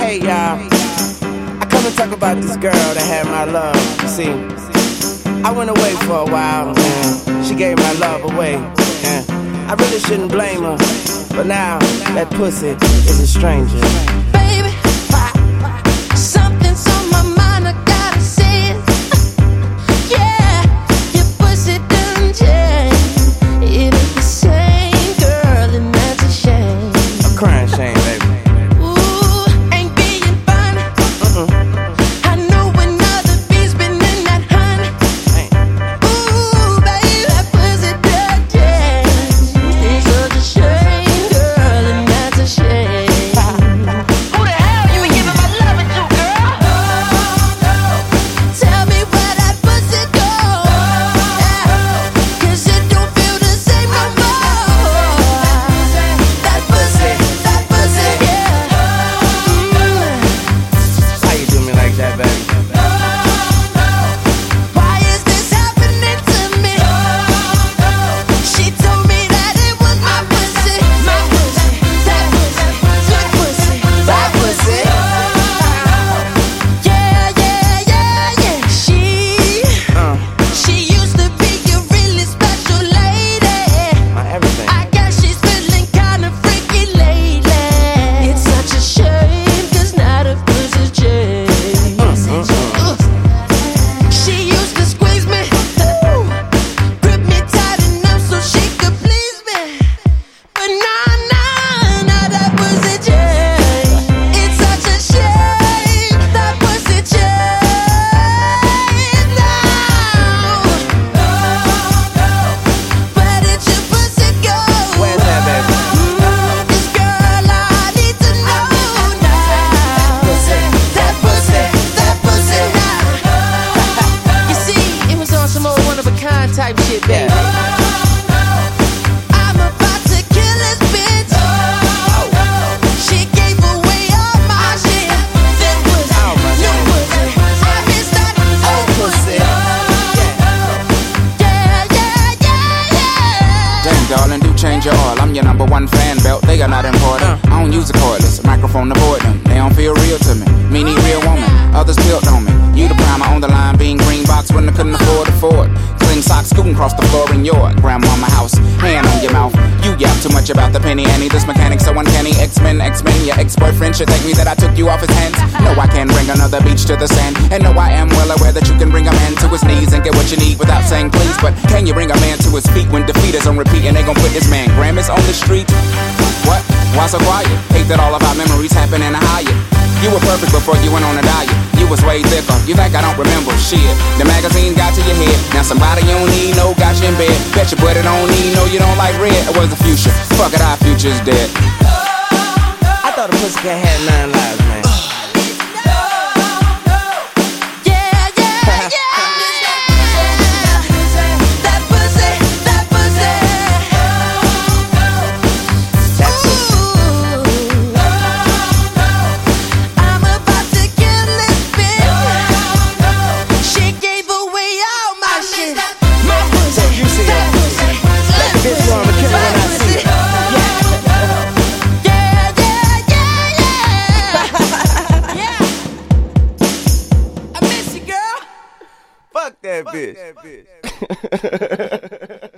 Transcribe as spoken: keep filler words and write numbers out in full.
Hey y'all, I come to talk about this girl that had my love. You see, I went away for a while and she gave my love away. And I really shouldn't blame her, but now that pussy is a stranger. Baby, something's on my mind, I gotta say it. Yeah, your pussy done changed. It ain't the same, girl, and that's a shame. A crying shame, baby. Type shit, baby. I'm about to kill this bitch. She gave away all my shit. This pussy, new pussy. I miss that old pussy. Yeah, yeah, yeah, yeah. Damn, darling, do change your oil. I'm your number one fan belt. They are not important. I don't use a cordless microphone to avoid them. They don't feel real to me. Me need real woman. Others built on me. You the primer on the line, being green box when I couldn't afford afford. Clean socks scooting across the floor in your grandmama house. Hand on your mouth. You yap too much about the penny Annie. This mechanic so uncanny. X-Men, X-Men. Your ex-boyfriend should thank me that I took you off his hands. No, I can bring another beach to the sand. And no, I am well aware that you can bring a man to his knees and get what you need without saying please. But can you bring a man to his feet when defeat is on repeat and they gon' put this man Grammys on the street? What? Why so quiet? Hate that all of our memories happen in a Hyatt. You were perfect before you went on a diet. You was way thicker. You think I don't remember shit? The magazine got to your head. Now somebody you don't need, no, got you in bed. Bet you but it don't need, no, you don't like red. It was the future. Fuck it, our future's dead. I thought a pussycat had nine lives, man. Fuck that bitch. Fuck that bitch.